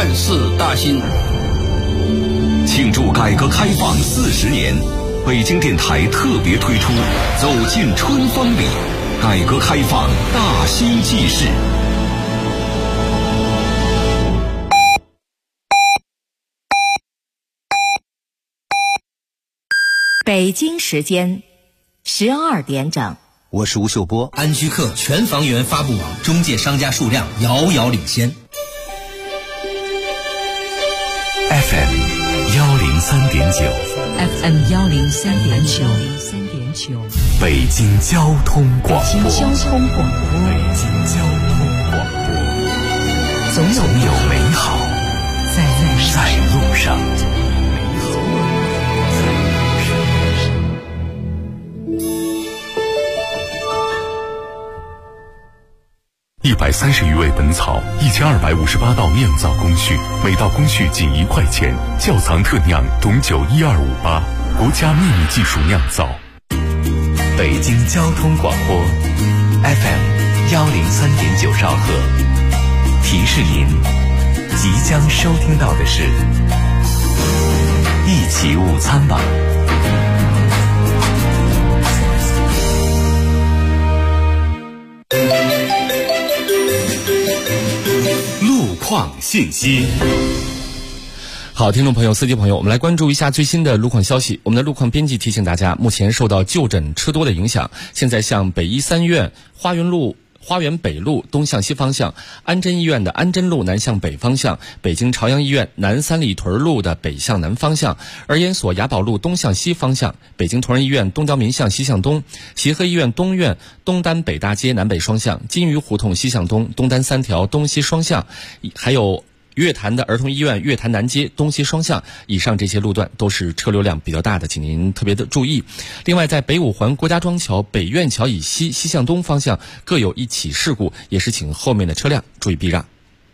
万事大兴。 庆祝改革开放40年，北京电台特别推出《走进春风里》，改革开放大兴纪事。 北京时间12点整。 我是吴秀波。 安居客全房源发布网中介商家数量遥遥领先。 FM 103.9 FM 103.9 北京交通广播。 北京交通广播。总有美好在路上。 130余味本草，1258道酿造工序，每道工序仅1块钱。窖藏特酿董酒12588，国家秘密技术酿造。北京交通广播 FM 103.9兆赫，提示您即将收听到的是一起午餐吧。路况信息。 好，听众朋友、司机朋友，我们来关注一下最新的路况消息。我们的路况编辑提醒大家，目前受到就诊车多的影响，现在向北医三院花园北路东向西方向，安贞医院的安贞路南向北方向，北京朝阳医院南三里屯路的北向南方向，儿研所雅宝路东向西方向，北京同仁医院东交民巷西向东，协和医院东院东单北大街南北双向，金鱼胡同西向东，东单3条东西双向，还有月坛的儿童医院月坛南街东西双向，以上这些路段都是车流量比较大的，请您特别的注意。另外，在北五环郭家庄桥北苑桥以西西向东方向各有1起事故，也是请后面的车辆注意避让。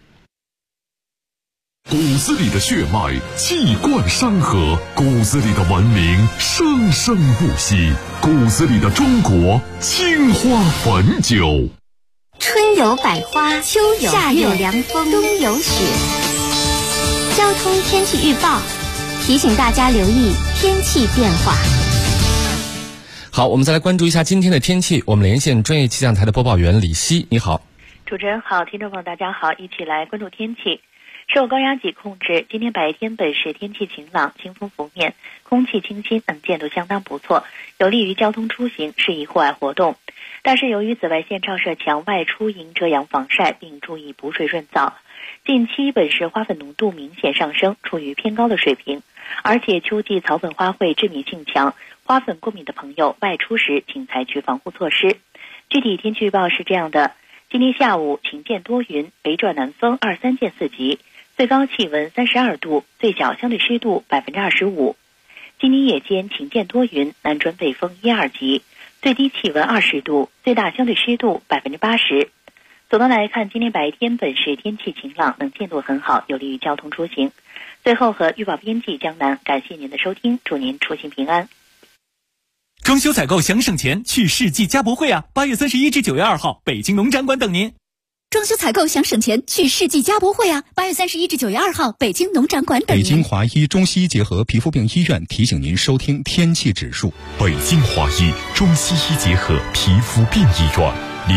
骨子里的血脉气贯山河，骨子里的文明生生不息，骨子里的中国青花汾酒。 春有百花，秋有夏有凉风，冬有雪。交通天气预报提醒大家留意天气变化。 好，我们再来关注一下今天的天气。我们连线专业气象台的播报员李希，你好。 主持人好，听众朋友大家好，一起来关注天气。受高压脊控制，今天白天本市天气晴朗，清风拂面，空气清新，能见度相当不错，有利于交通出行，适宜户外活动。但是由于紫外线照射强，外出应遮阳防晒，并注意补水润燥。近期本市花粉浓度明显上升，处于偏高的水平，而且秋季草粉花卉致密性强，花粉过敏的朋友外出时请采取防护措施。具体天气预报是这样的：今天下午晴见多云，北转南风2-3见4级，最高气温32度，最小相对湿度25%。今天夜间晴见多云，南转北风1-2级，最低气温20度，最大相对湿度80%。总的来看，今天白天本市天气晴朗，能见度很好，有利于交通出行。最后和预报编辑江南感谢您的收听，祝您出行平安。 装修采购想省钱，去世纪家博会啊！8月31至9月2号，北京农展馆等您。 装修采购想省钱，去世纪家博会啊！8月31至9月2号，北京农展馆等您。 北京华医中西医结合皮肤病医院提醒您收听天气指数。 北京华医中西医结合皮肤病医院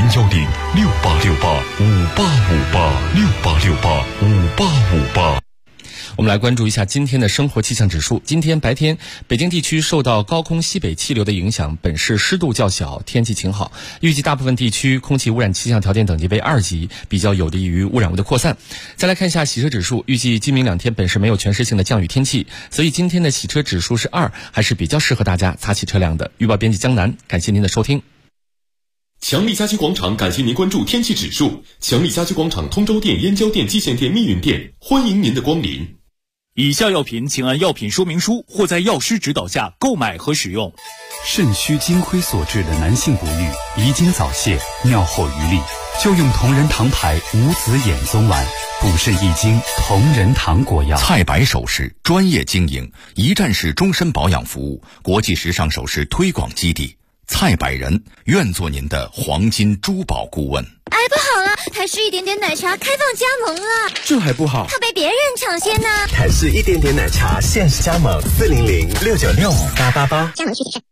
，010-6868-5858，6868-5858。 我们来关注一下今天的生活气象指数。今天白天，北京地区受到高空西北气流的影响，本市湿度较小，天气晴好。预计大部分地区空气污染气象条件等级为2级，比较有利于污染物的扩散。再来看一下洗车指数，预计今明2天本市没有全市性的降雨天气，所以今天的洗车指数是2，还是比较适合大家擦洗车辆的。预报编辑江南，感谢您的收听。 强力家居广场感谢您关注天气指数。强力家居广场通州店、燕郊店、蓟县店、密云店，欢迎您的光临。 以下药品请按药品说明书或在药师指导下购买和使用。 肾虚金亏所致的男性不育、遗精早泄、尿后余力，就用同仁堂牌无子衍宗丸，补肾益精，同仁堂果药。 菜百首饰专业经营，一站式终身保养服务，国际时尚首饰推广基地。蔡百人愿做您的黄金珠宝顾问。 哎，不好了，台式一点点奶茶开放加盟了。 这还不好， 怕被别人抢先呢？ 台式一点点奶茶限时加盟400-696-5888，加盟具体是。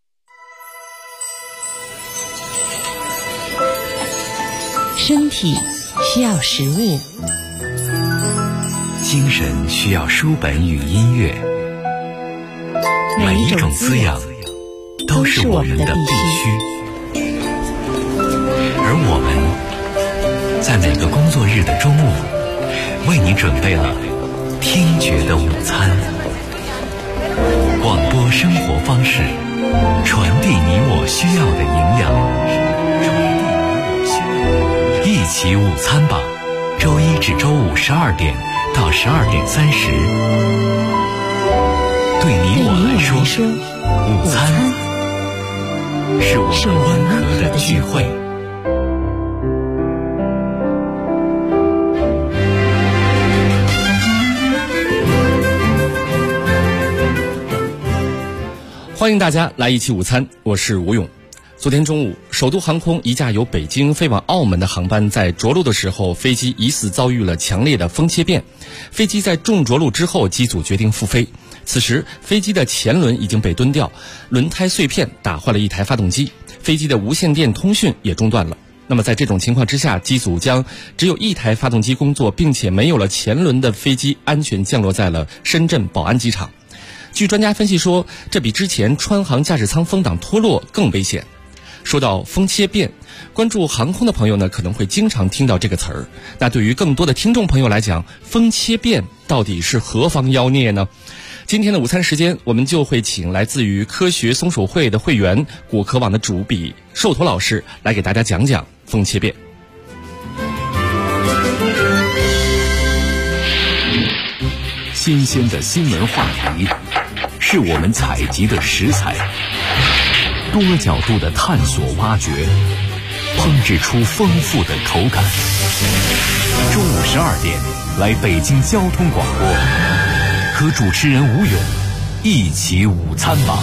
身体需要食物， 精神需要书本与音乐，每一种滋养都是我们的必须。而我们在每个工作日的中午，为你准备了听觉的午餐。广播生活方式，传递你我需要的营养。一起午餐吧，周一至周五12点到12点30。对你我来说，午餐是我们温和的聚会。 欢迎大家来一起午餐，我是吴勇。昨天中午，首都航空一架由北京飞往澳门的航班在着陆的时候，飞机疑似遭遇了强烈的风切变。飞机在重着陆之后，机组决定复飞。此时，飞机的前轮已经被蹲掉，轮胎碎片打坏了一台发动机，飞机的无线电通讯也中断了。那么在这种情况之下，机组将只有一台发动机工作，并且没有了前轮的飞机安全降落在了深圳宝安机场。据专家分析说，这比之前川航驾驶舱风挡脱落更危险。说到风切变，关注航空的朋友呢，可能会经常听到这个词儿。那对于更多的听众朋友来讲，风切变到底是何方妖孽呢？今天的午餐时间，我们就会请来自于科学松鼠会的会员、果壳网的主笔寿驼老师来给大家讲讲风切变。 新鲜的新闻话题是我们采集的食材，多角度的探索挖掘，烹制出丰富的口感。中午12点，来北京交通广播，和主持人吴勇一起午餐吧。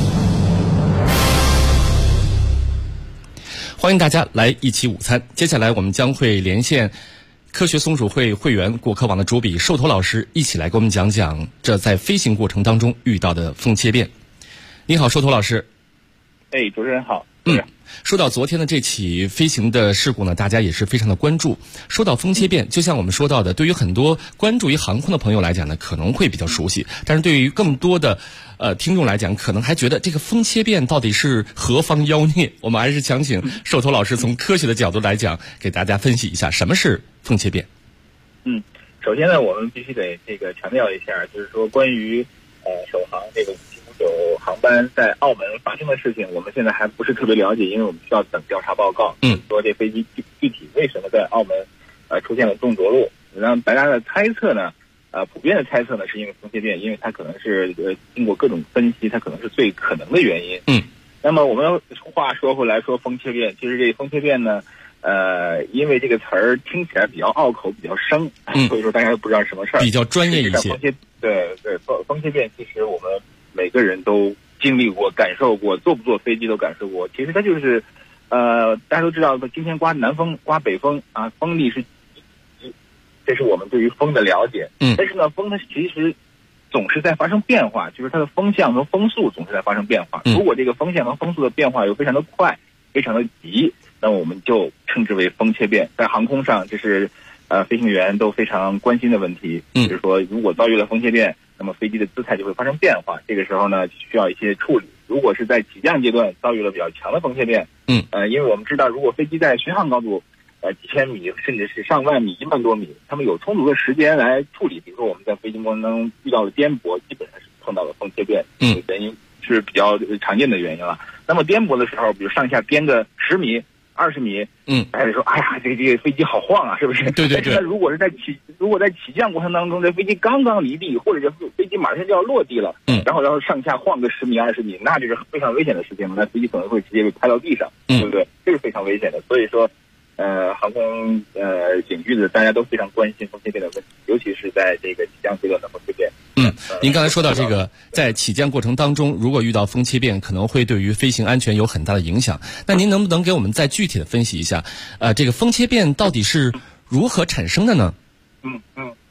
欢迎大家来一起午餐。接下来我们将会连线科学松鼠会会员、果壳网的主笔寿驼老师，一起来给我们讲讲这在飞行过程当中遇到的风切变。你好，寿驼老师。 主持人好。 说到昨天的这起飞行的事故呢，大家也是非常的关注。说到风切变，就像我们说到的，对于很多关注于航空的朋友来讲呢，可能会比较熟悉，但是对于更多的听众来讲，可能还觉得这个风切变到底是何方妖孽。我们还是想请寿驼老师从科学的角度来讲，给大家分析一下什么是风切变。 首先呢，我们必须得强调一下，就是说关于首航这个5759航班在澳门发生的事情，我们现在还不是特别了解，因为我们需要等调查报告。说这飞机具体为什么在澳门出现了重着陆？让大家的猜测呢，普遍的猜测呢，是因为风切变，因为它可能是经过各种分析，它可能是最可能的原因。那么我们话说回来，说风切变，其实这风切变呢，因为这个词儿听起来比较拗口，比较生，所以说大家都不知道什么事儿， 比较专业一些。 风切变，其实我们每个人都经历过、感受过，坐不坐飞机都感受过。其实它就是，大家都知道，今天刮南风、刮北风啊，风力是，这是我们对于风的了解。但是呢，风它其实总是在发生变化，就是它的风向和风速总是在发生变化。如果这个风向和风速的变化又非常的快、非常的急，那我们就称之为风切变。在航空上，这是飞行员都非常关心的问题。就是说，如果遭遇了风切变，那么飞机的姿态就会发生变化。这个时候呢，需要一些处理。如果是在起降阶段遭遇了比较强的风切变，因为我们知道，如果飞机在巡航高度几千米，甚至是上万米、1万多米，他们有充足的时间来处理。比如说我们在飞行过程中遇到了颠簸，基本上是碰到了风切变，原因是比较常见的原因了。那么颠簸的时候，比如上下颠个10米、20米，大家就说，哎呀，这个飞机好晃啊，是不是？ 对。 但是如果在起降过程当中，这飞机刚刚离地，或者是飞机马上就要落地了，然后上下晃个10米、20米，那就是非常危险的事情了。那飞机可能会直接被拍到地上，对不对？这是非常危险的。所以说，航空领域的大家都非常关心风切变的问题，尤其是在这个起降阶段的风切变。 您刚才说到这个，在起降过程当中，如果遇到风切变，可能会对于飞行安全有很大的影响。那您能不能给我们再具体的分析一下，这个风切变到底是如何产生的呢？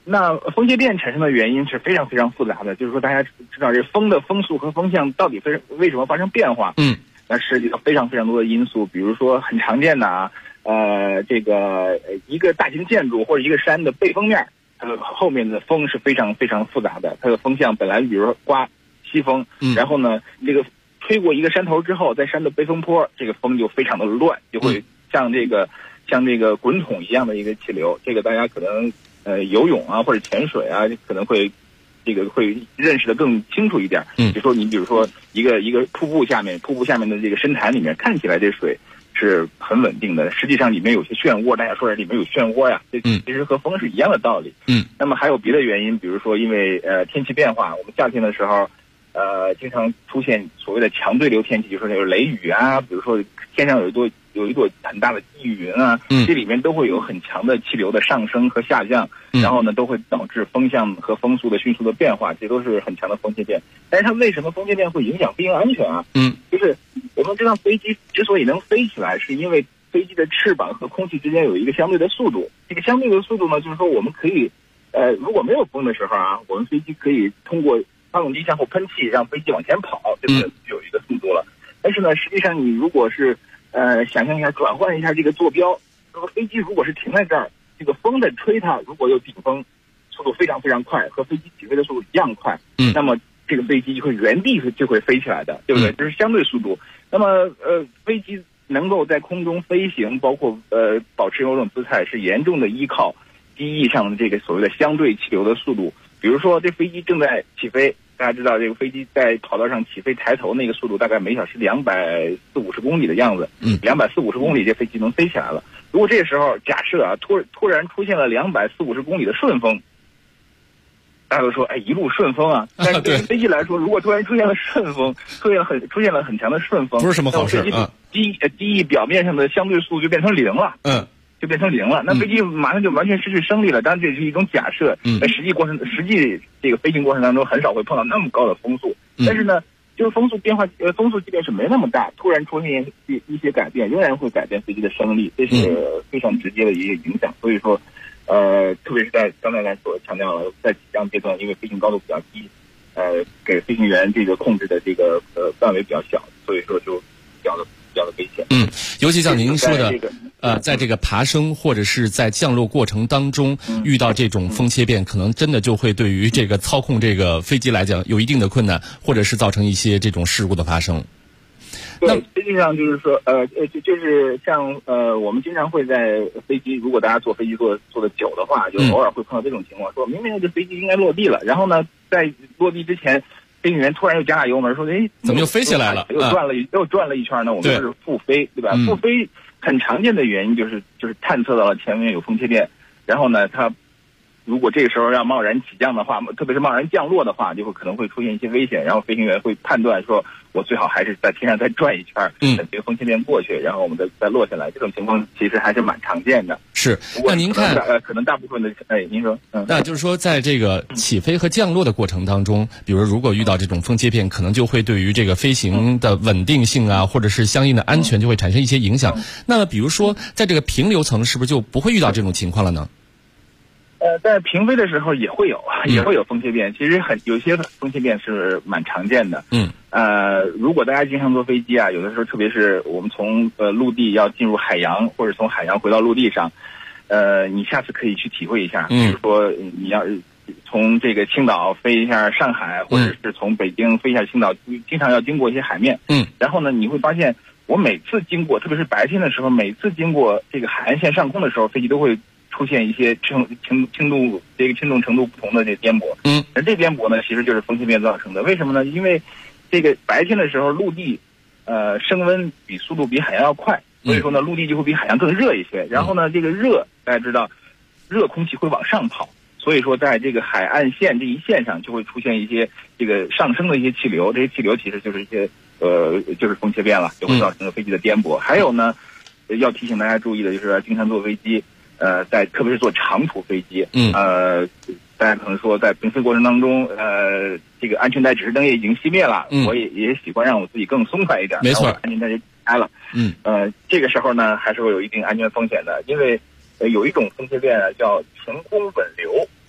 那风切变产生的原因是非常非常复杂的，就是说大家知道这风的风速和风向到底为什么发生变化？那涉及到非常非常多的因素，比如说很常见的这个一个大型建筑或者一个山的背风面，它的后面的风是非常非常复杂的，它的风向本来比如说刮西风，然后呢这个吹过一个山头之后，在山的背风坡，这个风就非常的乱，就会像这个滚筒一样的一个气流，这个大家可能游泳啊或者潜水啊，可能会认识的更清楚一点。比如说一个瀑布下面的这个深潭里面，看起来这水是很稳定的，实际上里面有些漩涡，大家说里面有漩涡呀，这其实和风是一样的道理。那么还有别的原因，比如说因为天气变化，我们夏天的时候经常出现所谓的强对流天气，就是有雷雨啊，比如说天上有一朵很大的积云啊，这里面都会有很强的气流的上升和下降，然后呢都会导致风向和风速的迅速的变化，这都是很强的风切变。但是它为什么风切变会影响飞行安全啊？就是我们知道飞机之所以能飞起来，是因为飞机的翅膀和空气之间有一个相对的速度，这个相对的速度呢，就是说我们可以如果没有风的时候啊，我们飞机可以通过发动机向后喷气，让飞机往前跑，这个有一个速度了。但是呢，实际上你如果是想象一下，转换一下这个坐标，这个飞机如果是停在这儿，这个风在吹它，如果有顶风，速度非常非常快，和飞机起飞的速度一样快，那么这个飞机就会原地就会飞起来的，对不对？这是相对速度。那么飞机能够在空中飞行，包括保持某种姿态，是严重的依靠机翼上的这个所谓的相对气流的速度。比如说这飞机正在起飞，大家知道这个飞机在跑道上起飞抬头那个速度大概每小时240-250公里的样子，240-250公里这飞机能飞起来了。如果这个时候假设啊突然出现了240-250公里的顺风，大家都说一路顺风啊，但是对于飞机来说，如果突然出现了顺风，出现了很强的顺风， 不是什么好事啊。 机翼表面上的相对速度就变成0了，就变成0了，那飞机马上就完全失去升力了。当然这是一种假设，在实际这个飞行过程当中很少会碰到那么高的风速，但是呢，就是风速变化，风速即便是没那么大，突然出现一些改变，仍然会改变飞机的升力，这是非常直接的一个影响。所以说，特别是在刚才所强调了，在起降阶段，因为飞行高度比较低，给飞行员这个控制的这个范围比较小，所以说就比较的危险。 尤其像您说的，在这个爬升或者是在降落过程当中遇到这种风切变，可能真的就会对于这个操控这个飞机来讲有一定的困难，或者是造成一些这种事故的发生。 对，实际上就是说，就是像我们经常会在飞机，如果大家坐飞机坐的久的话，就偶尔会碰到这种情况，说明明这飞机应该落地了，然后呢，在落地之前，飞行员突然又加大油门，说怎么又飞起来了？ 又转了一圈呢？我们就是复飞，对吧？复飞很常见的原因就是探测到了前面有风切变，然后呢，它如果这个时候要贸然起降的话，特别是贸然降落的话，就会可能会出现一些危险，然后飞行员会判断说，我最好还是在天上再转一圈，等这个风切变过去，然后我们再落下来。这种情况其实还是蛮常见的。 是，那您看， 可能大部分的，您说， 那就是说，在这个起飞和降落的过程当中，比如如果遇到这种风切变，可能就会对于这个飞行的稳定性啊，或者是相应的安全就会产生一些影响。那么，比如说，在这个平流层，是不是就不会遇到这种情况了呢？ 在平飞的时候也会有风切变，其实有些风切变是蛮常见的。如果大家经常坐飞机啊，有的时候特别是我们从陆地要进入海洋，或者从海洋回到陆地上，你下次可以去体会一下，比如说你要从这个青岛飞一下上海，或者是从北京飞一下青岛，经常要经过一些海面。然后呢，你会发现我每次经过，特别是白天的时候，每次经过这个海岸线上空的时候，飞机都会出现一些轻重程度不同的这颠簸。而这颠簸呢，其实就是风切变造成的。为什么呢？因为这个白天的时候，陆地升温速度比海洋要快，所以说呢，陆地就会比海洋更热一些。然后呢，这个热大家知道，热空气会往上跑，所以说在这个海岸线这一线上就会出现一些这个上升的一些气流，这些气流其实就是一些就是风切变了，就会造成飞机的颠簸。还有呢，要提醒大家注意的就是经常坐飞机。特别是坐长途飞机，大家可能说在平飞过程当中，这个安全带指示灯也已经熄灭了，我也喜欢让我自己更松快一点， 没错， 安全带就开了，这个时候呢还是会有一定安全风险的，因为有一种风切变叫停空稳流，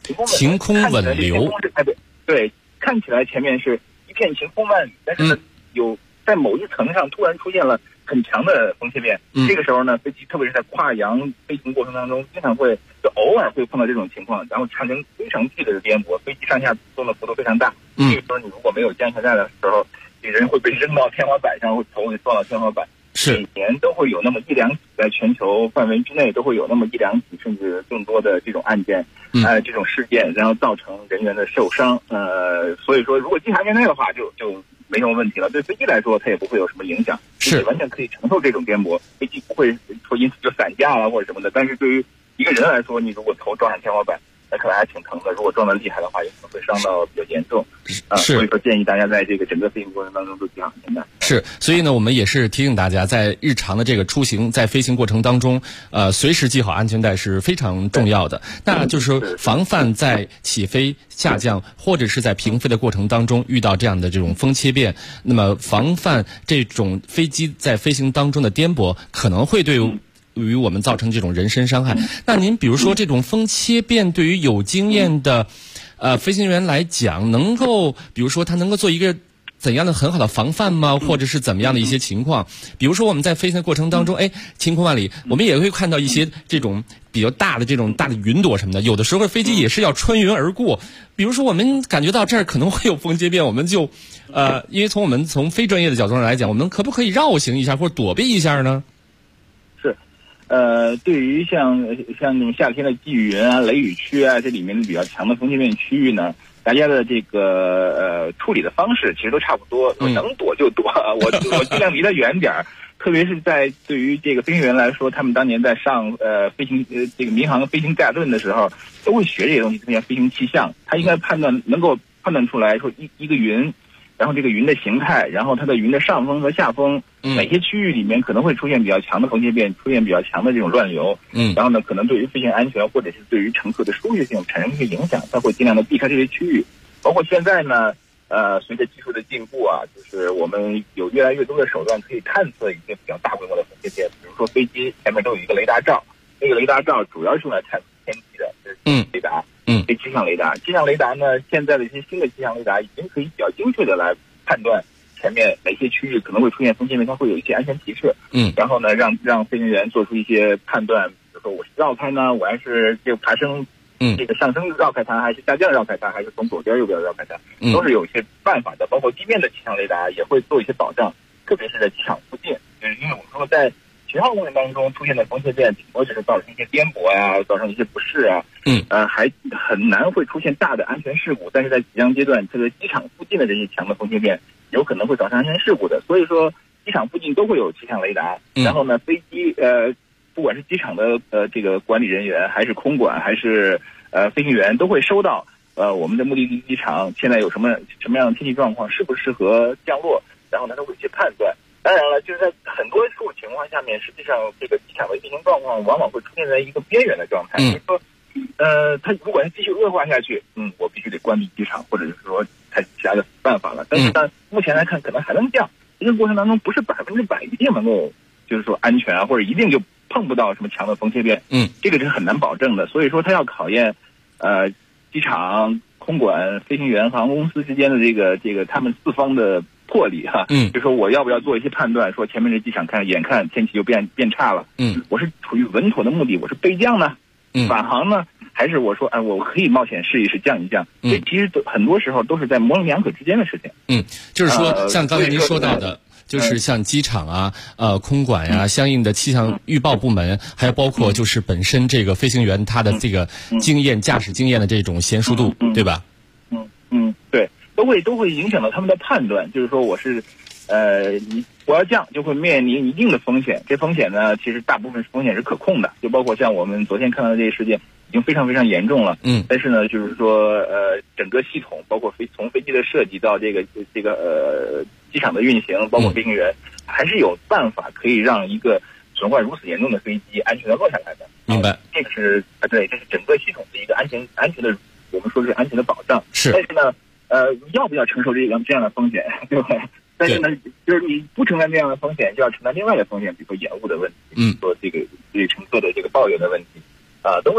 晴空稳流。 对，看起来前面是一片晴空万里，但是呢，有在某一层上突然出现了很强的风切变。这个时候呢，飞机特别是在跨洋飞行过程当中，经常会就偶尔会碰到这种情况，然后产生非常剧烈的颠簸，飞机上下动的幅度非常大。这个时候你如果没有降下来的时候，你人会被扔到天花板上，会头会撞到天花板。每年都会有那么一两起，在全球范围之内都会有那么一两起，甚至更多的这种案件，这种事件，然后造成人员的受伤。所以说，如果机场面内的话，就没什么问题了。对飞机来说，它也不会有什么影响，是完全可以承受这种颠簸，飞机不会说因此就散架了或者什么的。但是对于一个人来说，你如果头撞上天花板，那可能还挺疼的。如果撞得厉害的话，也可能会伤到比较严重。所以说建议大家在这个整个飞行过程当中都系好安全带。 是，所以呢，我们也是提醒大家，在日常的这个出行，在飞行过程当中，随时系好安全带是非常重要的。那就是说，防范在起飞、下降或者是在平飞的过程当中遇到这样的这种风切变，那么防范这种飞机在飞行当中的颠簸，可能会对于我们造成这种人身伤害。那您比如说这种风切变对于有经验的飞行员来讲，能够比如说他能够做一个怎样的很好的防范吗？或者是怎么样的一些情况？比如说我们在飞行的过程当中，晴空万里，我们也会看到一些这种比较大的云朵什么的，有的时候飞机也是要穿云而过。比如说我们感觉到这儿可能会有风切变，我们就因为我们从非专业的角度上来讲，我们可不可以绕行一下或者躲避一下呢？ 对于像那种夏天的积雨云啊、雷雨区啊，这里面比较强的风切变区域呢，大家的这个处理的方式其实都差不多，能躲就躲，我尽量离得远点儿。特别是在对于这个飞行员来说，他们当年在上飞行这个民航飞行概论的时候，都会学这些东西，特别像飞行气象，他应该能够判断出来说一个云。然后这个云的形态，然后它的云的上风和下风，哪些区域里面可能会出现比较强的风切变，出现比较强的这种乱流，然后呢，可能对于飞行安全或者是对于乘客的舒适性产生一些影响，它会尽量的避开这些区域。包括现在呢，随着技术的进步啊，就是我们有越来越多的手段可以探测一些比较大规模的风切变，比如说飞机前面都有一个雷达罩，那个雷达罩主要是用来探测天气的，就是雷达。这气象雷达，气象雷达呢，现在的一些新的气象雷达已经可以比较精确的来判断前面哪些区域可能会出现风切变，它会有一些安全提示。然后呢，让飞行员做出一些判断，比如说我是绕开呢，我还是这个爬升，这个上升绕开它，还是下降绕开它，还是从左边右边绕开它，都是有一些办法的。包括地面的气象雷达也会做一些保障，特别是在机场附近，就是因为我们说在巡航过程当中出现的风切变，顶多只是造成一些颠簸啊，造成一些不适啊，还很难会出现大的安全事故。但是在起降阶段，这个机场附近的这些强的风切变，有可能会造成安全事故的。所以说，机场附近都会有气象雷达。然后呢，飞机不管是机场的这个管理人员，还是空管，还是飞行员，都会收到我们的目的地机场现在有什么样的天气状况，适不适合降落，然后呢，都会去判断。当然了，就是在很多数情况下面，实际上这个机场的运行状况往往会出现在一个边缘的状态。就是说，它如果它继续恶化下去，我必须得关闭机场，或者是说采取其他的办法了。但是呢，目前来看可能还能降。这个过程当中不是100%一定能够就是说安全啊，或者一定就碰不到什么强的风切变。这个是很难保证的。所以说，它要考验机场、空管、飞行员、航空公司之间的这个他们四方的魄力哈，就说我要不要做一些判断，说前面这机场眼看天气就变差了，我是处于稳妥的目的，我是备降呢，返航呢，还是我说我可以冒险试一试降一降？所以其实很多时候都是在模棱两可之间的事情。 就是说像刚才您说到的。就是像机场啊、空管呀、相应的气象预报部门，还有包括就是本身这个飞行员他的这个驾驶经验的这种娴熟度，对吧？ 对，都会影响到他们的判断。就是说我是我要降，就会面临一定的风险。这风险呢，其实大部分风险是可控的，就包括像我们昨天看到的这个事件，已经非常非常严重了。但是呢，就是说整个系统，包括从飞机的设计到这个机场的运行，包括飞行员，还是有办法可以让一个损坏如此严重的飞机安全的落下来的。 明白？ 这个是对，这是整个系统的一个安全的，我们说是安全的保障。 是。 但是呢，要不要承受这样的风险，对吧？但是呢，就是你不承担这样的风险，就要承担另外的风险，比如说延误的问题，说这个对乘客的这个抱怨的问题，都会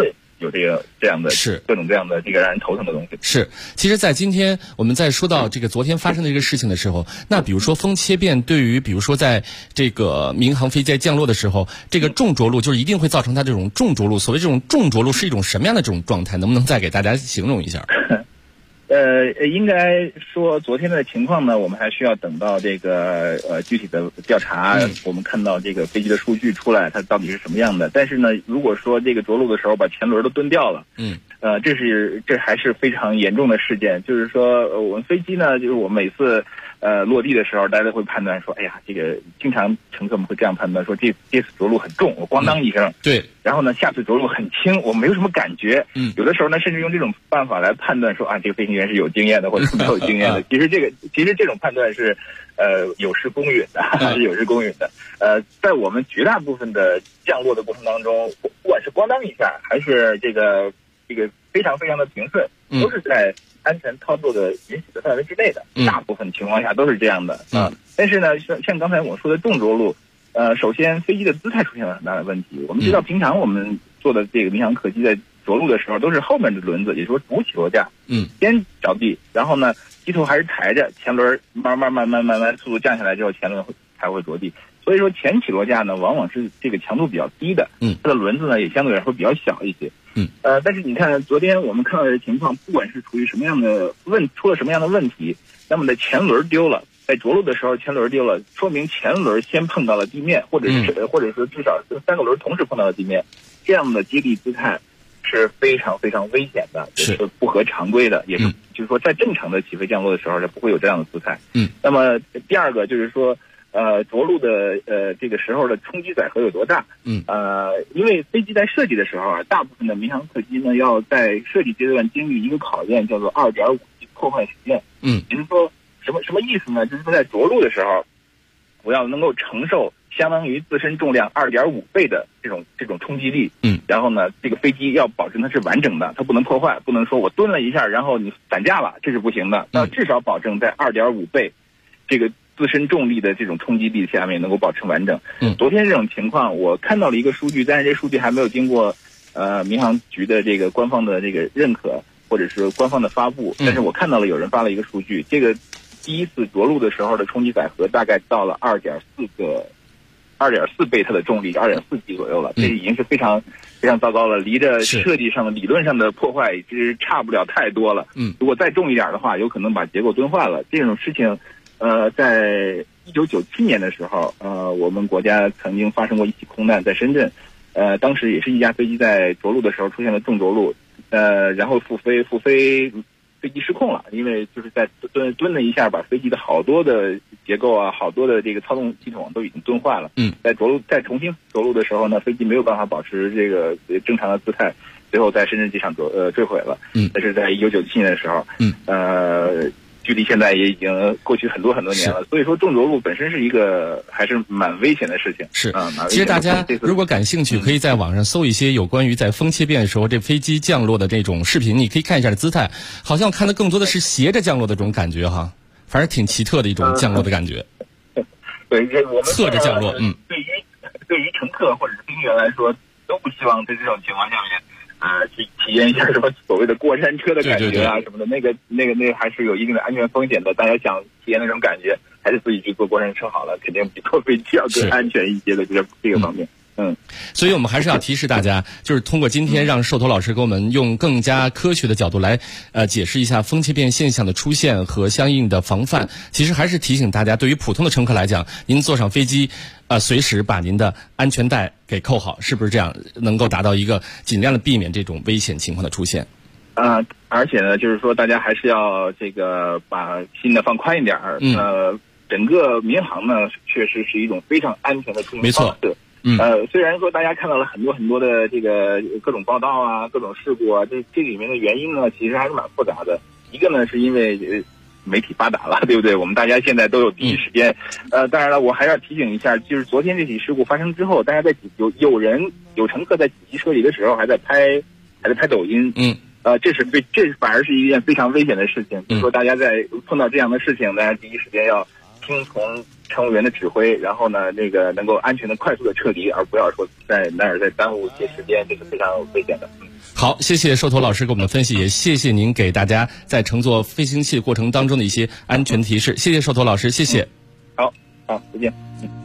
有这样的各种各样的这个让人头疼的东西。 是，其实，在今天我们在说到这个昨天发生的这个事情的时候，那比如说风切变对于比如说在这个民航飞机在降落的时候，这个重着陆就是一定会造成它这种重着陆。所谓这种重着陆是一种什么样的这种状态？能不能再给大家形容一下？ 应该说昨天的情况呢，我们还需要等到这个具体的调查，我们看到这个飞机的数据出来，它到底是什么样的。但是呢，如果说这个着陆的时候把前轮都蹲掉了，这还是非常严重的事件。就是说，我们飞机呢，就是我们每次落地的时候，大家都会判断说，哎呀，这个经常乘客们会这样判断说，这次着陆很重，我咣当一声， 对， 然后呢，下次着陆很轻，我没有什么感觉，有的时候呢，甚至用这种办法来判断说啊，这个飞行员是有经验的或者是没有经验的。其实这种判断是有失公允的，是有失公允的。在我们绝大部分的降落的过程当中，不管是咣当一下，还是这个非常非常的平顺，都是在安全操作的允许的范围之内的，大部分情况下都是这样的但是呢，像刚才我说的重着陆，首先飞机的姿态出现了很大的问题。我们知道，平常我们做的这个民航客机在着陆的时候，都是后面的轮子，也就是说主起落架，先着地，然后呢，机头还是抬着，前轮慢慢速度降下来之后，前轮才会着地。所以说前起落架呢，往往是这个强度比较低的，它的轮子呢也相对来说比较小一些。但是你看昨天我们看到的情况，不管是出于什么样的出了什么样的问题，那么在前轮丢了，在着陆的时候前轮丢了，说明前轮先碰到了地面，或者是至少3个轮同时碰到了地面，这样的接地姿态是非常非常危险的，是不合常规的，也是就是说在正常的起飞降落的时候，它不会有这样的姿态。那么第二个就是说。着陆的这个时候的冲击载荷有多大？因为飞机在设计的时候啊，大部分的民航客机呢要在设计阶段经历一个考验，叫做2.5级破坏实验。也就是说什么意思呢？就是说在着陆的时候，我要能够承受相当于自身重量2.5倍的这种冲击力。然后呢，这个飞机要保证它是完整的，它不能破坏，不能说我蹲了一下，然后你散架了，这是不行的。那至少保证在2.5倍这个自身重力的这种冲击力下面能够保持完整。昨天这种情况，我看到了一个数据，但是这数据还没有经过民航局的这个官方的这个认可，或者是官方的发布。但是我看到了有人发了一个数据，这个第一次着陆的时候的冲击载荷大概到了2.4倍它的重力，2.4级左右了，这已经是非常非常糟糕了，离着设计上的理论上的破坏其实差不了太多了。如果再重一点的话，有可能把结构蹲坏了。这种事情。在1997年的时候，我们国家曾经发生过一起空难，在深圳，当时也是一架飞机在着陆的时候出现了重着陆，然后复飞，飞机失控了，因为就是在蹲了一下，把飞机的好多的结构啊，好多的这个操纵系统都已经蹲坏了。在重新着陆的时候呢，飞机没有办法保持这个正常的姿态，最后在深圳机场坠毁了。这是在1997年的时候。距离现在也已经过去很多很多年了，所以说重着陆本身是一个还是蛮危险的事情。 其实大家如果感兴趣，可以在网上搜一些有关于在风切变的时候这飞机降落的这种视频，你可以看一下这姿态，好像看的更多的是斜着降落的这种感觉哈，反正挺奇特的一种降落的感觉。 对，我们侧着降落， 对于乘客或者是飞行员来说，都不希望在这种情况下面。去体验一下什么所谓的过山车的感觉啊什么的，那个还是有一定的安全风险的。大家想体验那种感觉，还是自己去坐过山车好了，肯定比坐飞机要更安全一些的这个方面。 所以我们还是要提示大家，就是通过今天让寿头老师给我们用更加科学的角度来解释一下风切变现象的出现和相应的防范。其实还是提醒大家，对于普通的乘客来讲，您坐上飞机随时把您的安全带给扣好，是不是这样能够达到一个尽量的避免这种危险情况的出现？ 而且呢，就是说大家还是要这个把心呢放宽一点。整个民航呢，确实是一种非常安全的出行方式。虽然说大家看到了很多很多的这个各种报道啊，各种事故啊，这里面的原因呢，其实还是蛮复杂的。一个呢，是因为媒体发达了，对不对？我们大家现在都有第一时间。当然了，我还要提醒一下，就是昨天这起事故发生之后，大家在有乘客在紧急撤离的时候还在拍抖音。这反而是一件非常危险的事情。就是说，大家在碰到这样的事情，大家第一时间要听从乘务员的指挥，然后呢，能够安全的、快速的撤离，而不要说在那儿再耽误一些时间，这是非常危险的。 好，谢谢寿头老师给我们的分析，也谢谢您给大家在乘坐飞行器过程当中的一些安全提示。谢谢寿头老师，谢谢。 好，再见。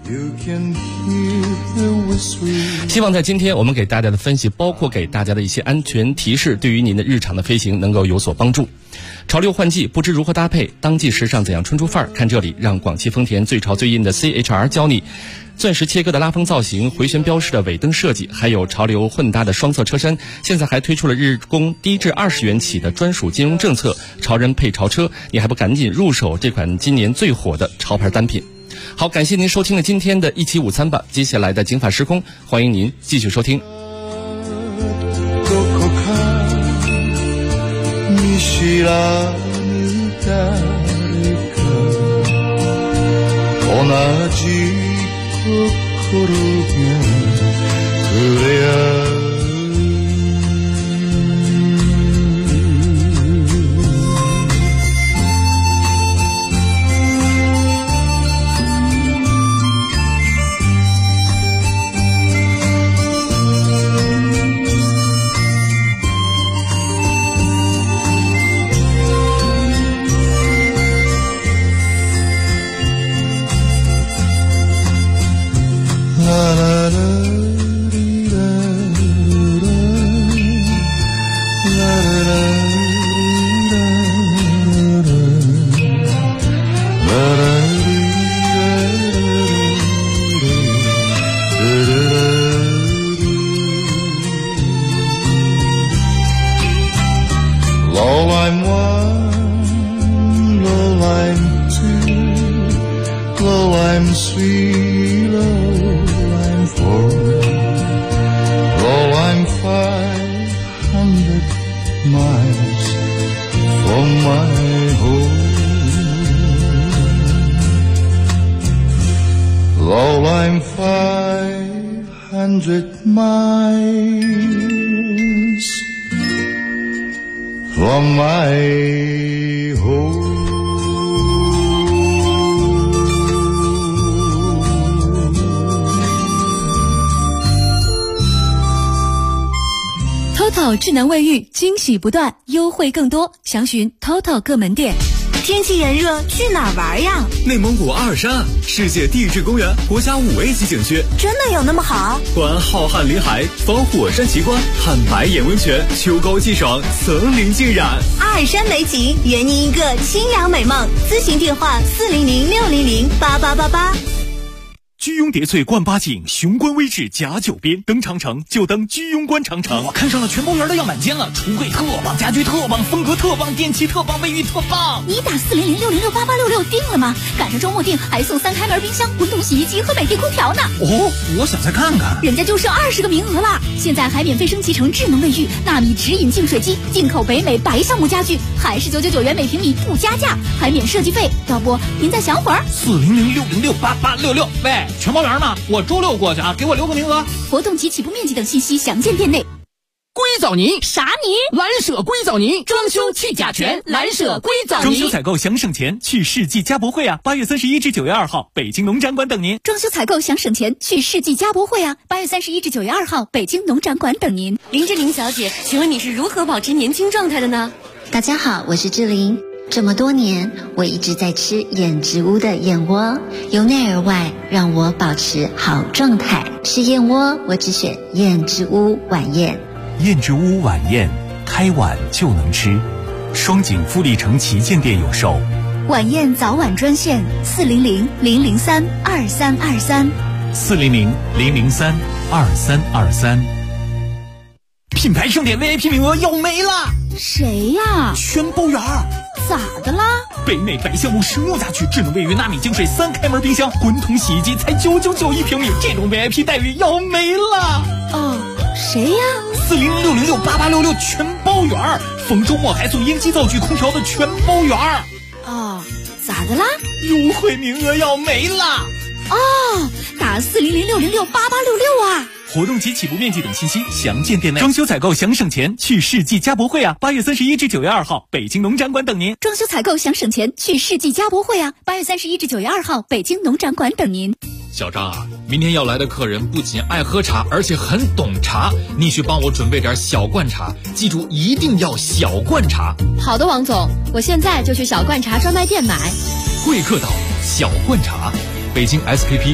希望在今天我们给大家的分析，包括给大家的一些安全提示，对于您的日常的飞行能够有所帮助。潮流换季不知如何搭配，当季时尚怎样穿出范儿？看这里，让广汽丰田最潮最硬的 CHR 教你。钻石切割的拉风造型，回旋标式的尾灯设计，还有潮流混搭的双色车身，现在还推出了日供低至20元起的专属金融政策，潮人配潮车，你还不赶紧入手这款今年最火的潮牌单品？好，感谢您收听了今天的一起午餐吧。接下来的警法时空，欢迎您继续收聽。 TOTO 智能卫浴惊喜不断，优惠更多，详询 TOTO 各门店。 天气炎热，去哪儿玩呀？ 内蒙古阿尔山，世界地质公园，国家5A级景区。 真的有那么好？ 观浩瀚林海，访火山奇观，看白眼温泉，秋高气爽，层林尽染。 阿尔山美景，圆您一个清凉美梦。咨询电话400-600-8888。 居庸叠翠冠八景，雄关威志甲9边。登长城就登居庸关长城。 我看上了全包园的样板间了，橱柜特棒，家具特棒，风格特棒，电器特棒，卫浴特棒。 你打400-606-8866定了吗？赶上周末订还送3开门冰箱、滚筒洗衣机和美的空调呢。 哦，我想再看看。 人家就剩20个名额了，现在还免费升级成智能卫浴、纳米直饮净水机、进口北美白橡木家具，还是999元每平米不加价，还免设计费。要不您再想会儿 ？400-606-8866。喂，全包园呢？我周6过去啊，给我留个名额。 活动及起步面积等信息详见店内。 硅藻泥啥泥？ 蓝舍硅藻泥，装修去甲醛，蓝舍硅藻泥。 装修采购想省钱，去世纪家博会啊！8月31至9月2号，北京农展馆等您。 装修采购想省钱，去世纪家博会啊！8月31至9月2号，北京农展馆等您。 林志玲小姐，请问你是如何保持年轻状态的呢？ 大家好，我是志玲。这么多年，我一直在吃燕之屋的燕窝，由内而外让我保持好状态。吃燕窝，我只选燕之屋晚宴。 燕之屋晚宴，开晚就能吃。双井富力城旗舰店有售。 晚宴早晚专线400-003-2323。 400-003-2323。 品牌盛典 VIP 名额要没了。 谁呀？ 全包园。 咋的啦？ 北美白橡木实木家具、智能卫浴、纳米净水、3开门冰箱、滚筒洗衣机才999一平米，这种 VIP 待遇要没了。 哦，谁呀 ？400-606-8866全包园，逢周末还送烟机、灶具、空调的全包园。 哦，咋的啦？ 优惠名额要没了。 哦，打400-606-8866啊！ 活动及起步面积等信息详见店内。装修采购想省钱，去世纪家博会啊！8月31至9月2号，北京农展馆等您。 装修采购想省钱，去世纪家博会啊！8月31至9月2号，北京农展馆等您。 小张啊，明天要来的客人不仅爱喝茶，而且很懂茶，你去帮我准备点小罐茶，记住一定要小罐茶。 好的，王总，我现在就去小罐茶专卖店买。 贵客岛小罐茶，北京 SKP